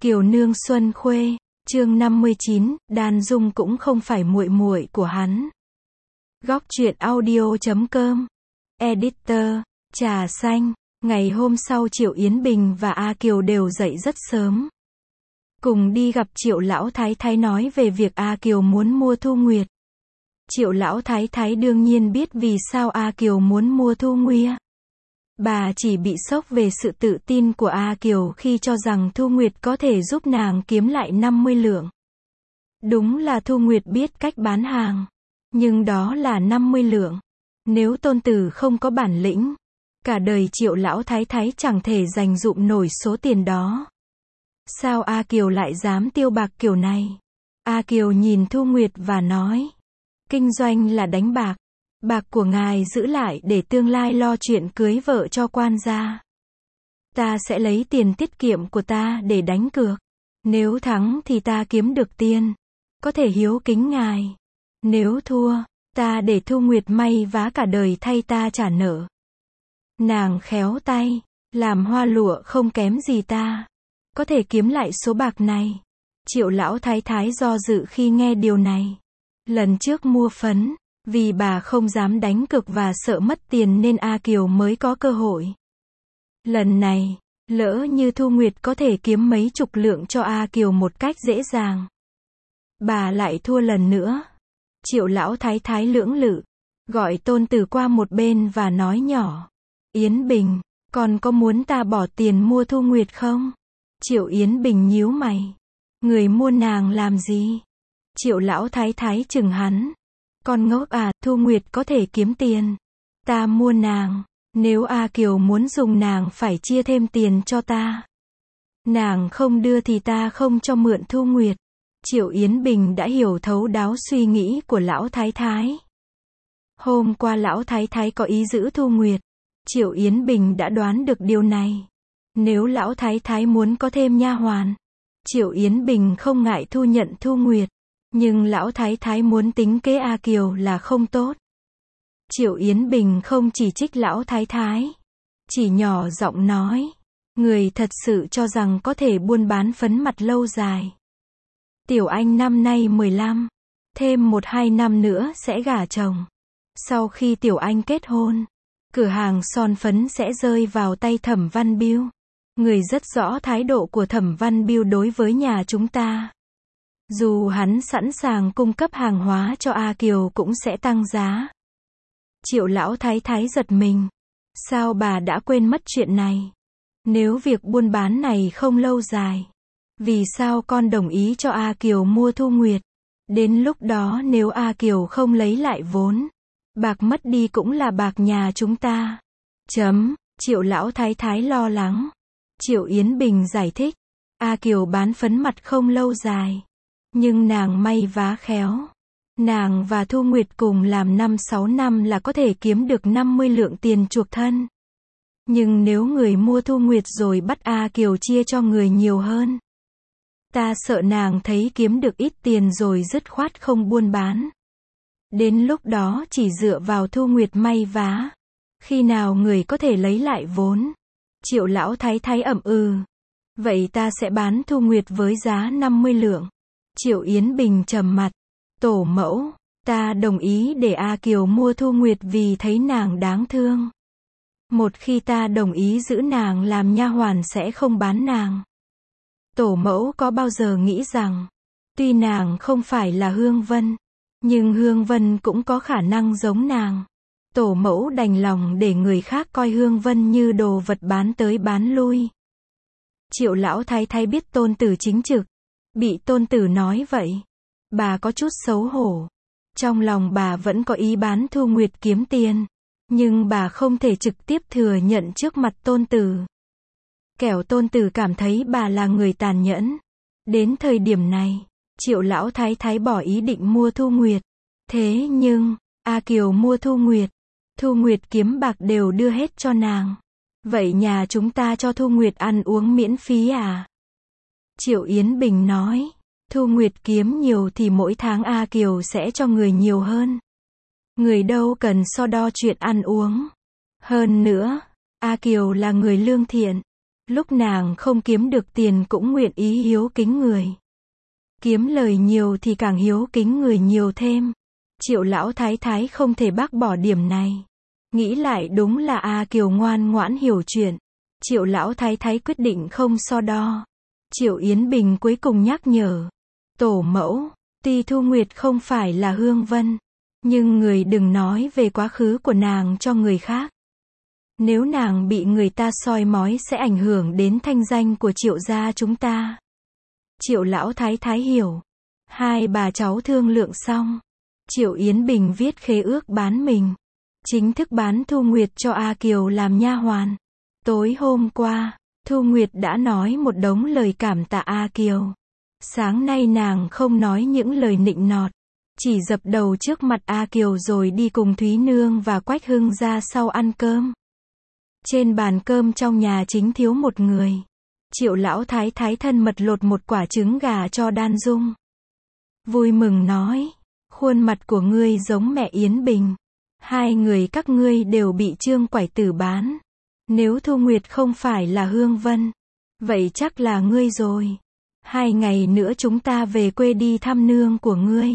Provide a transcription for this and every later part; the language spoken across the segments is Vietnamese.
Kiều nương Xuân Khuê, chương 59, Đan Dung cũng không phải muội muội của hắn. Góc truyện audio.com. Editor, trà xanh. Ngày hôm sau Triệu Yến Bình và A Kiều đều dậy rất sớm. Cùng đi gặp Triệu Lão Thái Thái nói về việc A Kiều muốn mua Thu Nguyệt. Triệu Lão Thái Thái đương nhiên biết vì sao A Kiều muốn mua Thu Nguyệt. Bà chỉ bị sốc về sự tự tin của A Kiều khi cho rằng Thu Nguyệt có thể giúp nàng kiếm lại 50 lượng. Đúng là Thu Nguyệt biết cách bán hàng. Nhưng đó là 50 lượng. Nếu tôn tử không có bản lĩnh, cả đời Triệu Lão Thái Thái chẳng thể dành dụm nổi số tiền đó. Sao A Kiều lại dám tiêu bạc kiểu này? A Kiều nhìn Thu Nguyệt và nói, kinh doanh là đánh bạc. Bạc của ngài giữ lại để tương lai lo chuyện cưới vợ cho quan gia. Ta sẽ lấy tiền tiết kiệm của ta để đánh cược. Nếu thắng thì ta kiếm được tiền, có thể hiếu kính ngài. Nếu thua, ta để Thu Nguyệt may vá cả đời thay ta trả nợ. Nàng khéo tay, làm hoa lụa không kém gì ta. Có thể kiếm lại số bạc này. Triệu Lão Thái Thái do dự khi nghe điều này. Lần trước mua phấn, vì bà không dám đánh cược và sợ mất tiền nên A Kiều mới có cơ hội. Lần này, lỡ như Thu Nguyệt có thể kiếm mấy chục lượng cho A Kiều một cách dễ dàng. Bà lại thua lần nữa. Triệu Lão Thái Thái lưỡng lự, gọi tôn tử qua một bên và nói nhỏ. Yến Bình, con có muốn ta bỏ tiền mua Thu Nguyệt không? Triệu Yến Bình nhíu mày. Người mua nàng làm gì? Triệu Lão Thái Thái chừng hắn. Con ngốc à, Thu Nguyệt có thể kiếm tiền. Ta mua nàng. Nếu A Kiều muốn dùng nàng phải chia thêm tiền cho ta. Nàng không đưa thì ta không cho mượn Thu Nguyệt. Triệu Yến Bình đã hiểu thấu đáo suy nghĩ của Lão Thái Thái. Hôm qua Lão Thái Thái có ý giữ Thu Nguyệt. Triệu Yến Bình đã đoán được điều này. Nếu Lão Thái Thái muốn có thêm nha hoàn, Triệu Yến Bình không ngại thu nhận Thu Nguyệt. Nhưng Lão Thái Thái muốn tính kế A Kiều là không tốt. Triệu Yến Bình không chỉ trích Lão Thái Thái, chỉ nhỏ giọng nói, người thật sự cho rằng có thể buôn bán phấn mặt lâu dài. Tiểu Anh năm nay 15, thêm 1-2 năm nữa sẽ gả chồng. Sau khi Tiểu Anh kết hôn, cửa hàng son phấn sẽ rơi vào tay Thẩm Văn Biêu. Người rất rõ thái độ của Thẩm Văn Biêu đối với nhà chúng ta. Dù hắn sẵn sàng cung cấp hàng hóa cho A Kiều cũng sẽ tăng giá. Triệu Lão Thái Thái giật mình. Sao bà đã quên mất chuyện này? Nếu việc buôn bán này không lâu dài, vì sao con đồng ý cho A Kiều mua Thu Nguyệt? Đến lúc đó nếu A Kiều không lấy lại vốn, bạc mất đi cũng là bạc nhà chúng ta. Triệu Lão Thái Thái lo lắng. Triệu Yến Bình giải thích. A Kiều bán phấn mặt không lâu dài. Nhưng nàng may vá khéo. Nàng và Thu Nguyệt cùng làm 5-6 năm là có thể kiếm được 50 lượng tiền chuộc thân. Nhưng nếu người mua Thu Nguyệt rồi bắt A Kiều chia cho người nhiều hơn, ta sợ nàng thấy kiếm được ít tiền rồi dứt khoát không buôn bán. Đến lúc đó chỉ dựa vào Thu Nguyệt may vá. Khi nào người có thể lấy lại vốn? Triệu Lão Thái Thái ậm ừ. Vậy ta sẽ bán Thu Nguyệt với giá 50 lượng. Triệu Yến Bình trầm mặt. Tổ mẫu, ta đồng ý để A Kiều mua Thu Nguyệt vì thấy nàng đáng thương. Một khi ta đồng ý giữ nàng làm nha hoàn sẽ không bán nàng. Tổ mẫu có bao giờ nghĩ rằng, tuy nàng không phải là Hương Vân, nhưng Hương Vân cũng có khả năng giống nàng. Tổ mẫu đành lòng để người khác coi Hương Vân như đồ vật bán tới bán lui. Triệu Lão Thái Thái biết tôn tử chính trực. Bị tôn tử nói vậy, bà có chút xấu hổ. Trong lòng bà vẫn có ý bán Thu Nguyệt kiếm tiền. Nhưng bà không thể trực tiếp thừa nhận trước mặt tôn tử. Kẻo tôn tử cảm thấy bà là người tàn nhẫn. Đến thời điểm này, Triệu Lão Thái Thái bỏ ý định mua Thu Nguyệt. Thế nhưng, A Kiều mua Thu Nguyệt. Thu Nguyệt kiếm bạc đều đưa hết cho nàng. Vậy nhà chúng ta cho Thu Nguyệt ăn uống miễn phí à? Triệu Yến Bình nói, Thu Nguyệt kiếm nhiều thì mỗi tháng A Kiều sẽ cho người nhiều hơn. Người đâu cần so đo chuyện ăn uống. Hơn nữa, A Kiều là người lương thiện. Lúc nàng không kiếm được tiền cũng nguyện ý hiếu kính người. Kiếm lời nhiều thì càng hiếu kính người nhiều thêm. Triệu lão thái thái không thể bác bỏ điểm này. Nghĩ lại đúng là A Kiều ngoan ngoãn hiểu chuyện. Triệu lão thái thái quyết định không so đo. Triệu Yến Bình cuối cùng nhắc nhở. Tổ mẫu, tuy Thu Nguyệt không phải là Hương Vân, nhưng người đừng nói về quá khứ của nàng cho người khác. Nếu nàng bị người ta soi mói sẽ ảnh hưởng đến thanh danh của Triệu gia chúng ta. Triệu lão thái thái hiểu. Hai bà cháu thương lượng xong. Triệu Yến Bình viết khế ước bán mình. Chính thức bán Thu Nguyệt cho A Kiều làm nha hoàn. Tối hôm qua, Thu Nguyệt đã nói một đống lời cảm tạ A Kiều. Sáng nay nàng không nói những lời nịnh nọt. Chỉ dập đầu trước mặt A Kiều rồi đi cùng Thúy Nương và Quách Hưng ra sau ăn cơm. Trên bàn cơm trong nhà chính thiếu một người. Triệu lão thái thái thân mật lột một quả trứng gà cho Đan Dung. Vui mừng nói, khuôn mặt của ngươi giống mẹ Yến Bình. Hai người các ngươi đều bị Trương Quải Tử bán. Nếu Thu Nguyệt không phải là Hương Vân, vậy chắc là ngươi rồi. 2 ngày nữa chúng ta về quê đi thăm nương của ngươi.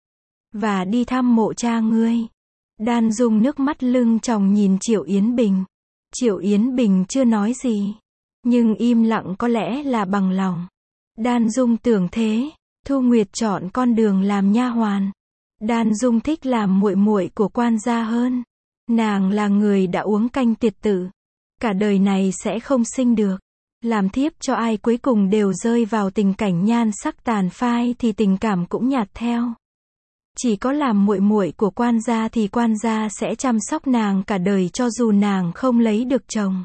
Và đi thăm mộ cha ngươi. Đan Dung nước mắt lưng tròng nhìn Triệu Yến Bình. Triệu Yến Bình chưa nói gì. Nhưng im lặng có lẽ là bằng lòng. Đan Dung tưởng thế. Thu Nguyệt chọn con đường làm nha hoàn. Đan Dung thích làm muội muội của quan gia hơn. Nàng là người đã uống canh tiệt tử. Cả đời này sẽ không sinh được. Làm thiếp cho ai cuối cùng đều rơi vào tình cảnh nhan sắc tàn phai thì tình cảm cũng nhạt theo. Chỉ có làm muội muội của quan gia thì quan gia sẽ chăm sóc nàng cả đời cho dù nàng không lấy được chồng.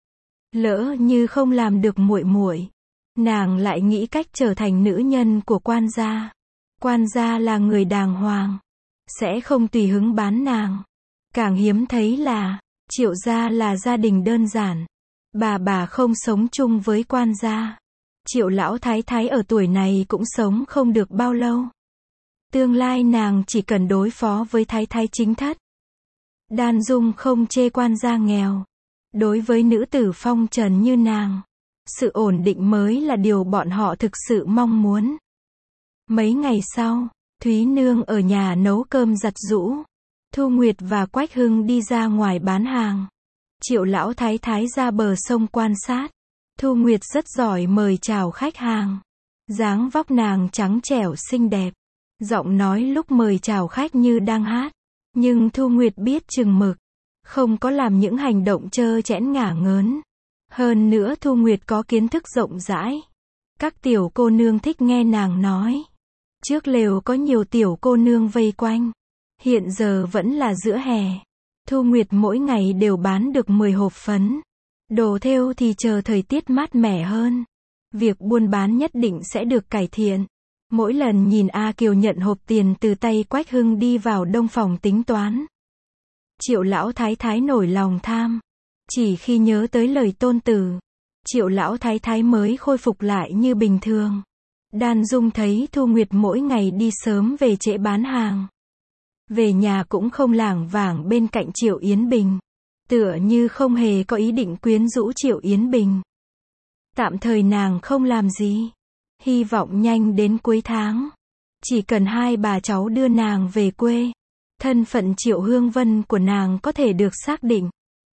Lỡ như không làm được muội muội, nàng lại nghĩ cách trở thành nữ nhân của quan gia. Quan gia là người đàng hoàng, sẽ không tùy hứng bán nàng. Càng hiếm thấy là, Triệu gia là gia đình đơn giản. Bà không sống chung với quan gia. Triệu lão thái thái ở tuổi này cũng sống không được bao lâu. Tương lai nàng chỉ cần đối phó với thái thái chính thất. Đan Dung không chê quan gia nghèo. Đối với nữ tử phong trần như nàng, sự ổn định mới là điều bọn họ thực sự mong muốn. Mấy ngày sau, Thúy Nương ở nhà nấu cơm giặt giũ. Thu Nguyệt và Quách Hưng đi ra ngoài bán hàng. Triệu lão thái thái ra bờ sông quan sát. Thu Nguyệt rất giỏi mời chào khách hàng. Dáng vóc nàng trắng trẻo xinh đẹp. Giọng nói lúc mời chào khách như đang hát. Nhưng Thu Nguyệt biết chừng mực. Không có làm những hành động trơ trẽn ngả ngớn. Hơn nữa Thu Nguyệt có kiến thức rộng rãi. Các tiểu cô nương thích nghe nàng nói. Trước lều có nhiều tiểu cô nương vây quanh. Hiện giờ vẫn là giữa hè. Thu Nguyệt mỗi ngày đều bán được 10 hộp phấn. Đồ thêu thì chờ thời tiết mát mẻ hơn. Việc buôn bán nhất định sẽ được cải thiện. Mỗi lần nhìn A Kiều nhận hộp tiền từ tay Quách Hưng đi vào đông phòng tính toán. Triệu lão thái thái nổi lòng tham. Chỉ khi nhớ tới lời tôn tử, Triệu lão thái thái mới khôi phục lại như bình thường. Đan Dung thấy Thu Nguyệt mỗi ngày đi sớm về trễ bán hàng. Về nhà cũng không lảng vảng bên cạnh Triệu Yến Bình. Tựa như không hề có ý định quyến rũ Triệu Yến Bình. Tạm thời nàng không làm gì. Hy vọng nhanh đến cuối tháng. Chỉ cần hai bà cháu đưa nàng về quê. Thân phận Triệu Hương Vân của nàng có thể được xác định.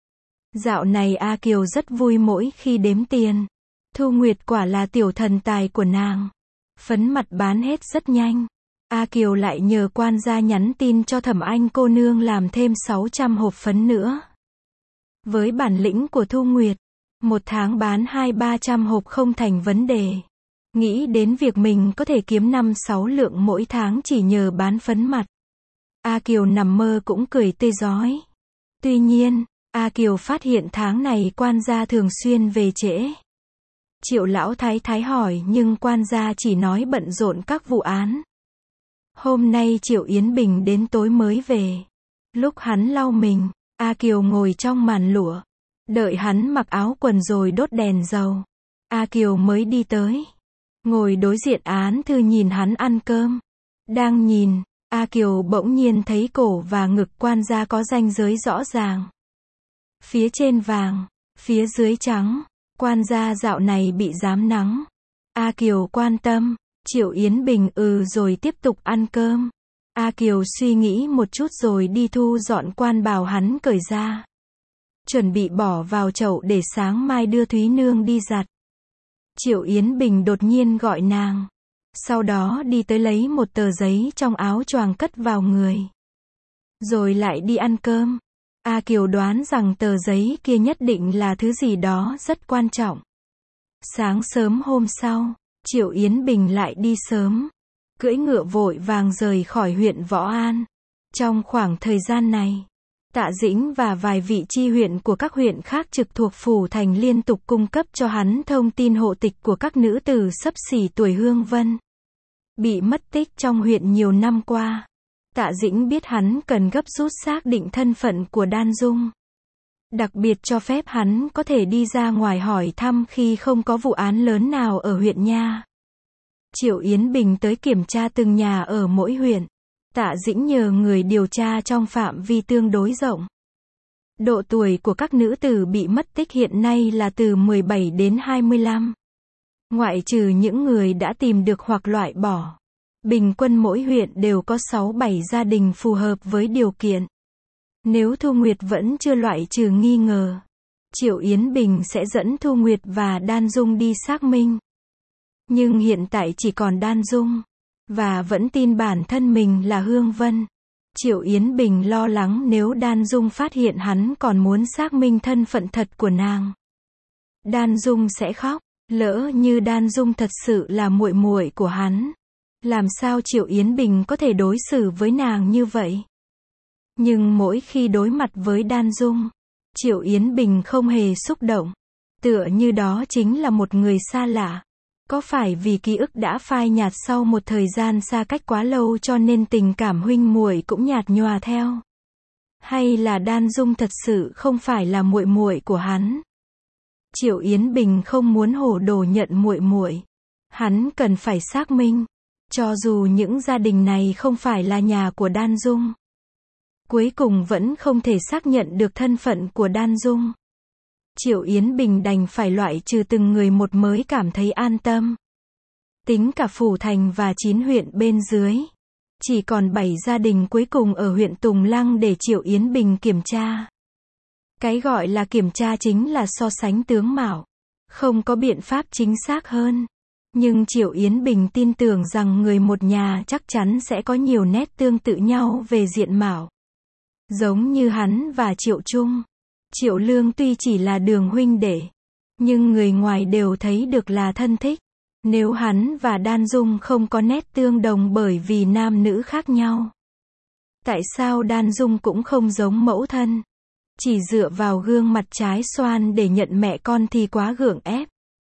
Dạo này A Kiều rất vui mỗi khi đếm tiền. Thu Nguyệt quả là tiểu thần tài của nàng. Phấn mặt bán hết rất nhanh. A Kiều lại nhờ quan gia nhắn tin cho Thẩm Anh cô nương làm thêm 600 hộp phấn nữa. Với bản lĩnh của Thu Nguyệt, một tháng bán 200-300 hộp không thành vấn đề. Nghĩ đến việc mình có thể kiếm 5-6 lượng mỗi tháng chỉ nhờ bán phấn mặt. A Kiều nằm mơ cũng cười tươi rói. Tuy nhiên, A Kiều phát hiện tháng này quan gia thường xuyên về trễ. Triệu lão thái thái hỏi nhưng quan gia chỉ nói bận rộn các vụ án. Hôm nay Triệu Yến Bình đến tối mới về. Lúc hắn lau mình, A Kiều ngồi trong màn lụa. Đợi hắn mặc áo quần rồi đốt đèn dầu. A Kiều mới đi tới. Ngồi đối diện án thư nhìn hắn ăn cơm. Đang nhìn, A Kiều bỗng nhiên thấy cổ và ngực quan gia có ranh giới rõ ràng. Phía trên vàng, phía dưới trắng. Quan gia dạo này bị giám nắng. A Kiều quan tâm. Triệu Yến Bình rồi tiếp tục ăn cơm. A Kiều suy nghĩ một chút rồi đi thu dọn quan bào hắn cởi ra. Chuẩn bị bỏ vào chậu để sáng mai đưa Thúy Nương đi giặt. Triệu Yến Bình đột nhiên gọi nàng. Sau đó đi tới lấy một tờ giấy trong áo choàng cất vào người. Rồi lại đi ăn cơm. A Kiều đoán rằng tờ giấy kia nhất định là thứ gì đó rất quan trọng. Sáng sớm hôm sau, Triệu Yến Bình lại đi sớm. Cưỡi ngựa vội vàng rời khỏi huyện Võ An. Trong khoảng thời gian này, Tạ Dĩnh và vài vị chi huyện của các huyện khác trực thuộc phủ thành liên tục cung cấp cho hắn thông tin hộ tịch của các nữ tử xấp xỉ tuổi Hương Vân, bị mất tích trong huyện nhiều năm qua. Tạ Dĩnh biết hắn cần gấp rút xác định thân phận của Đan Dung. Đặc biệt cho phép hắn có thể đi ra ngoài hỏi thăm khi không có vụ án lớn nào ở huyện nha. Triệu Yến Bình tới kiểm tra từng nhà ở mỗi huyện. Tạ Dĩnh nhờ người điều tra trong phạm vi tương đối rộng. Độ tuổi của các nữ tử bị mất tích hiện nay là từ 17 đến 25. Ngoại trừ những người đã tìm được hoặc loại bỏ. Bình quân mỗi huyện đều có 6-7 gia đình phù hợp với điều kiện. Nếu Thu Nguyệt vẫn chưa loại trừ nghi ngờ, Triệu Yến Bình sẽ dẫn Thu Nguyệt và Đan Dung đi xác minh. Nhưng hiện tại chỉ còn Đan Dung, và vẫn tin bản thân mình là Hương Vân. Triệu Yến Bình lo lắng nếu Đan Dung phát hiện hắn còn muốn xác minh thân phận thật của nàng. Đan Dung sẽ khóc, lỡ như Đan Dung thật sự là muội muội của hắn. Làm sao Triệu Yến Bình có thể đối xử với nàng như vậy? Nhưng mỗi khi đối mặt với Đan Dung, Triệu Yến Bình không hề xúc động. Tựa như đó chính là một người xa lạ. Có phải vì ký ức đã phai nhạt sau một thời gian xa cách quá lâu cho nên tình cảm huynh muội cũng nhạt nhòa theo? Hay là Đan Dung thật sự không phải là muội muội của hắn? Triệu Yến Bình không muốn hồ đồ nhận muội muội. Hắn cần phải xác minh. Cho dù những gia đình này không phải là nhà của Đan Dung, cuối cùng vẫn không thể xác nhận được thân phận của Đan Dung. Triệu Yến Bình đành phải loại trừ từng người một mới cảm thấy an tâm. Tính cả phủ thành và 9 huyện bên dưới, chỉ còn 7 gia đình cuối cùng ở huyện Tùng Lăng để Triệu Yến Bình kiểm tra. Cái gọi là kiểm tra chính là so sánh tướng mạo. Không có biện pháp chính xác hơn. Nhưng Triệu Yến Bình tin tưởng rằng người một nhà chắc chắn sẽ có nhiều nét tương tự nhau về diện mạo. Giống như hắn và Triệu Trung. Triệu Lương tuy chỉ là đường huynh đệ, nhưng người ngoài đều thấy được là thân thích. Nếu hắn và Đan Dung không có nét tương đồng bởi vì nam nữ khác nhau, tại sao Đan Dung cũng không giống mẫu thân? Chỉ dựa vào gương mặt trái xoan để nhận mẹ con thì quá gượng ép.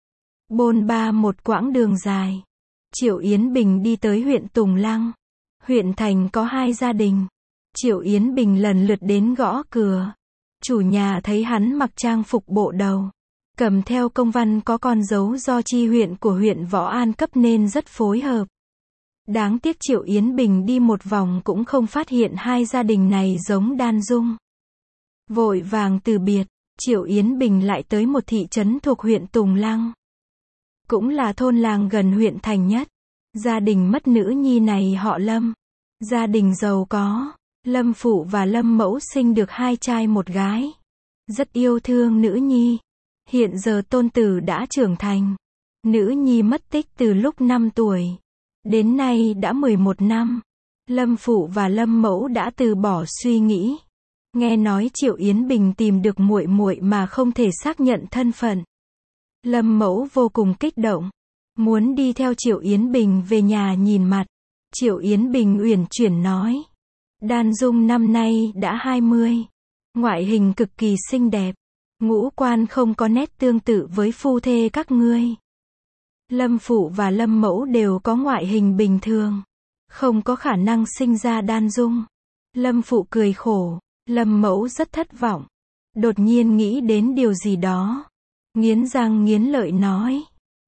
Bôn ba một quãng đường dài, Triệu Yến Bình đi tới huyện Tùng Lăng. Huyện thành có 2 gia đình. Triệu Yến Bình lần lượt đến gõ cửa. Chủ nhà thấy hắn mặc trang phục bộ đầu, cầm theo công văn có con dấu do chi huyện của huyện Võ An cấp nên rất phối hợp. Đáng tiếc Triệu Yến Bình đi một vòng cũng không phát hiện 2 gia đình này giống Đan Dung. Vội vàng từ biệt, Triệu Yến Bình lại tới một thị trấn thuộc huyện Tùng Lăng. Cũng là thôn làng gần huyện thành nhất. Gia đình mất nữ nhi này họ Lâm. Gia đình giàu có. Lâm phụ và Lâm mẫu sinh được 2 trai 1 gái. Rất yêu thương nữ nhi. Hiện giờ tôn tử đã trưởng thành. Nữ nhi mất tích từ lúc 5 tuổi. Đến nay đã 11 năm. Lâm phụ và Lâm mẫu đã từ bỏ suy nghĩ. Nghe nói Triệu Yến Bình tìm được muội muội mà không thể xác nhận thân phận. Lâm mẫu vô cùng kích động. Muốn đi theo Triệu Yến Bình về nhà nhìn mặt. Triệu Yến Bình uyển chuyển nói. Đan Dung năm nay đã 20. Ngoại hình cực kỳ xinh đẹp. Ngũ quan không có nét tương tự với phu thê các ngươi. Lâm phụ và Lâm mẫu đều có ngoại hình bình thường. Không có khả năng sinh ra Đan Dung. Lâm phụ cười khổ. Lâm mẫu rất thất vọng. Đột nhiên nghĩ đến điều gì đó. Nghiến răng nghiến lợi nói.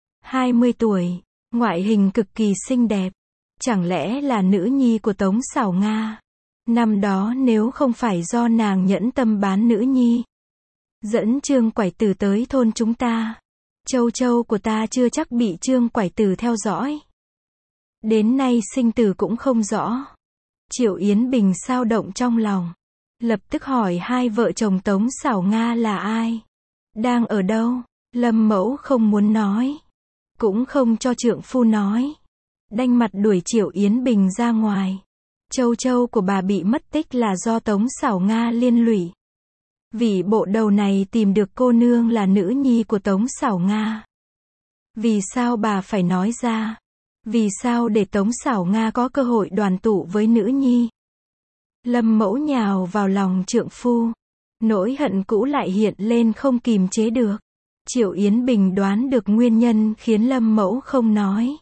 20 tuổi. Ngoại hình cực kỳ xinh đẹp. Chẳng lẽ là nữ nhi của Tống Sảo Nga? Năm đó nếu không phải do nàng nhẫn tâm bán nữ nhi, dẫn Trương Quải Tử tới thôn chúng ta, Châu châu của ta chưa chắc bị Trương Quải Tử theo dõi. Đến nay sinh tử cũng không rõ. Triệu Yến Bình xao động trong lòng. Lập tức hỏi hai vợ chồng Tống Xảo Nga là ai? Đang ở đâu? Lâm Mẫu không muốn nói. Cũng không cho trượng phu nói. Đanh mặt đuổi Triệu Yến Bình ra ngoài. Châu châu của bà bị mất tích là do Tống Xảo Nga liên lụy. Vì bộ đầu này tìm được cô nương là nữ nhi của Tống Xảo Nga. Vì sao bà phải nói ra? Vì sao để Tống Xảo Nga có cơ hội đoàn tụ với nữ nhi? Lâm Mẫu nhào vào lòng trượng phu. Nỗi hận cũ lại hiện lên không kìm chế được. Triệu Yến Bình đoán được nguyên nhân khiến Lâm Mẫu không nói.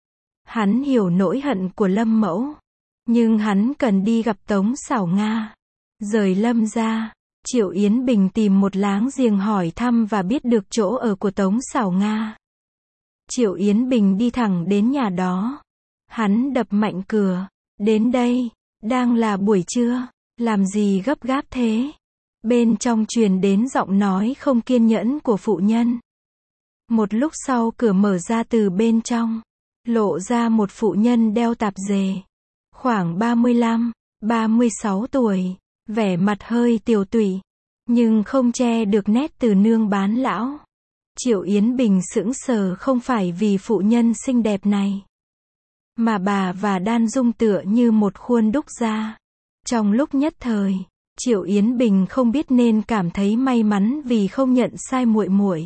Hắn hiểu nỗi hận của Lâm Mẫu. Nhưng hắn cần đi gặp Tống Xảo Nga. Rời Lâm ra, Triệu Yến Bình tìm một láng giềng hỏi thăm và biết được chỗ ở của Tống Xảo Nga. Triệu Yến Bình đi thẳng đến nhà đó. Hắn đập mạnh cửa. Đến đây, đang là buổi trưa, làm gì gấp gáp thế? Bên trong truyền đến giọng nói không kiên nhẫn của phụ nhân. Một lúc sau cửa mở ra từ bên trong. Lộ ra một phụ nhân đeo tạp dề. Khoảng 35, 36 tuổi. Vẻ mặt hơi tiều tụy. Nhưng không che được nét từ nương bán lão. Triệu Yến Bình sững sờ không phải vì phụ nhân xinh đẹp này. Mà bà và Đan Dung tựa như một khuôn đúc ra. Trong lúc nhất thời, Triệu Yến Bình không biết nên cảm thấy may mắn vì không nhận sai muội muội,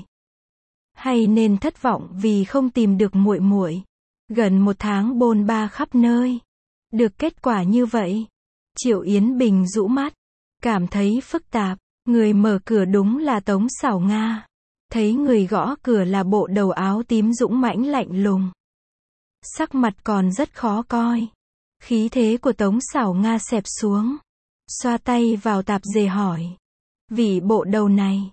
hay nên thất vọng vì không tìm được muội muội. Gần một tháng bôn ba khắp nơi, được kết quả như vậy. Triệu Yến Bình rũ mắt, cảm thấy phức tạp. Người mở cửa đúng là Tống Xảo Nga. Thấy người gõ cửa là bộ đầu áo tím dũng mãnh lạnh lùng. Sắc mặt còn rất khó coi. Khí thế của Tống Xảo Nga xẹp xuống. Xoa tay vào tạp dề hỏi. Vị bộ đầu này,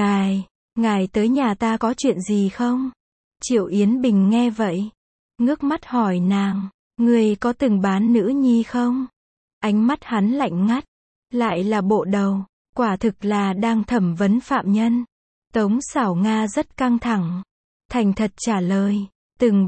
ngài tới nhà ta có chuyện gì không? Triệu Yến Bình nghe vậy, ngước mắt hỏi nàng, người có từng bán nữ nhi không? Ánh mắt hắn lạnh ngắt. Lại là bộ đầu, quả thực là đang thẩm vấn phạm nhân. Tống Xảo Nga rất căng thẳng. Thành thật trả lời, từng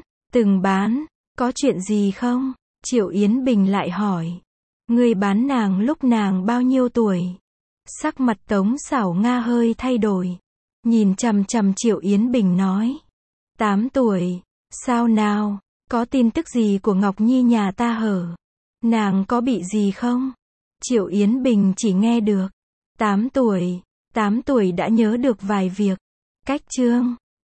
bán, có chuyện gì không? Triệu Yến Bình lại hỏi, người bán nàng lúc nàng bao nhiêu tuổi? Sắc mặt Tống Xảo Nga hơi thay đổi. Nhìn chằm chằm Triệu Yến Bình nói, 8 tuổi, sao nào, có tin tức gì của Ngọc Nhi nhà ta hở? Nàng có bị gì không? Triệu Yến Bình chỉ nghe được, 8 tuổi đã nhớ được vài việc. Cách chương